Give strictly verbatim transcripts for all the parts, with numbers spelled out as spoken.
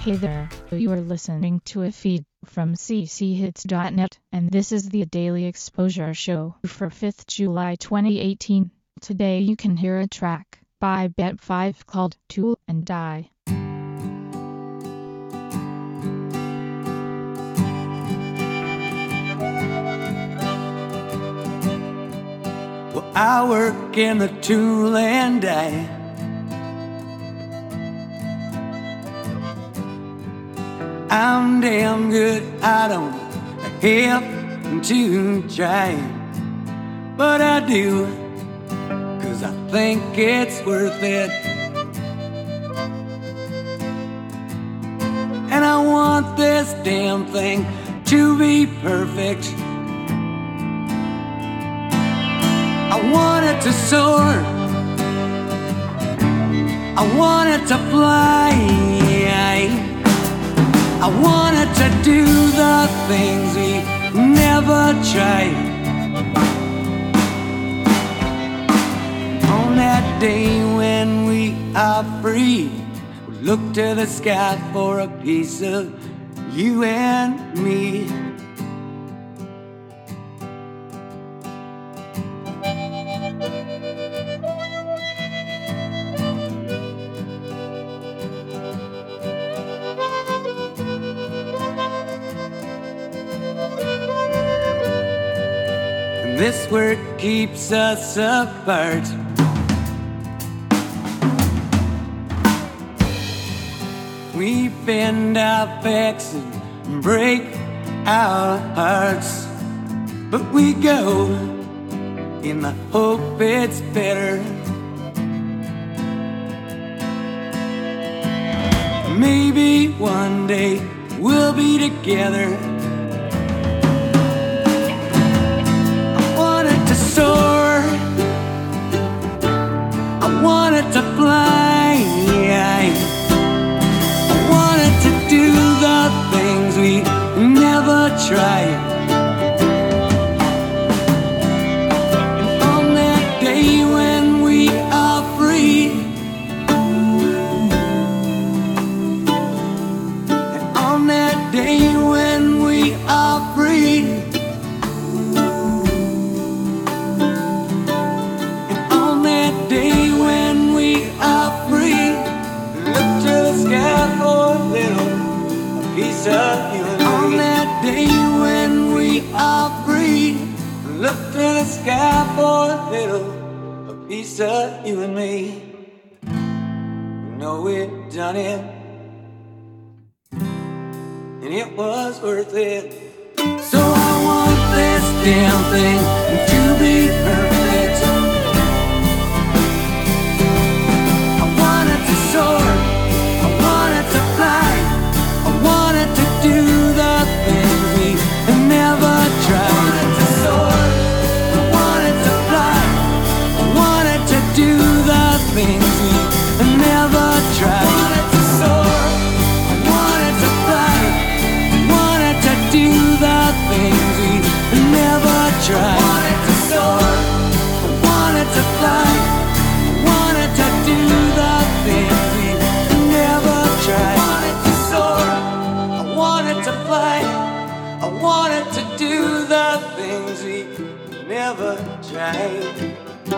Hey there, you are listening to a feed from c c hits dot net, and this is the Daily Exposure Show for fifth of July twenty eighteen. Today you can hear a track by Bet five called Tool and Die. Well, I work in the tool and die. I'm damn good, I don't have to try, but I do, 'cause I think it's worth it. And I want this damn thing to be perfect. I want it to soar, I want it to fly, I wanted to do the things we never tried. On that day when we are free, we look to the sky for a piece of you and me. This work keeps us apart. We bend our backs and break our hearts, but we go in the hope it's better. Maybe one day we'll be together. I wanted to fly, I wanted to do the things we never tried. And on that day when we are free, and on that day when we are free, on that day when we are free, look to the sky for a little, a piece of you and me. We know we've done it, and it was worth it. So I want this damn thing to be perfect. I want it to soar, I want it to fly, I wanted to do the things we never tried. I wanted to soar, I wanted to fly, I wanted to do the things we never tried. I wanted to soar, I wanted to fly, I wanted to do the things we never tried. I wanted to soar, I wanted to fly, I wanted to do the things we never tried. I wanted to soar, I wanted to fly, I wanted to do the things we never tried.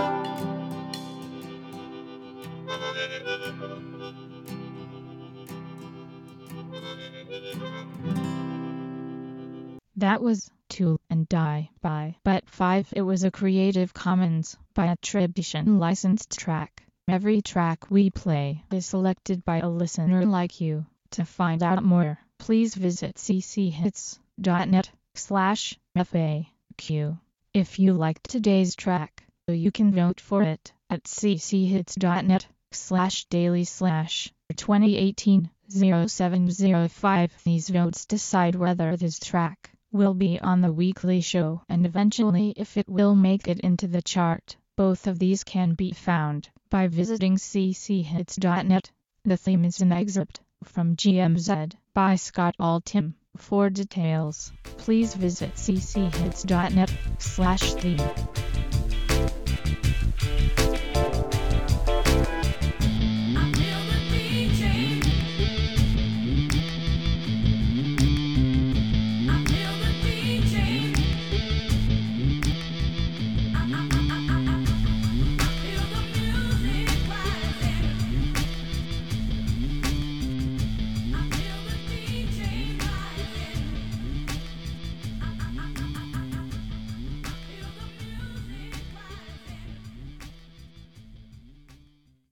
That was Tool and Die by Bet five. It was a Creative Commons by attribution licensed track. Every track we play is selected by a listener like you. To find out more, please visit c c hits dot net slash F A Q. If you liked today's track, you can vote for it at c c hits dot net slash daily slash twenty eighteen oh seven oh five. These votes decide whether this track will be on the weekly show and eventually if it will make it into the chart. Both of these can be found by visiting c c hits dot net. The theme is an excerpt from G M Z by Scott Altham. For details, please visit c c hits dot net slash theme.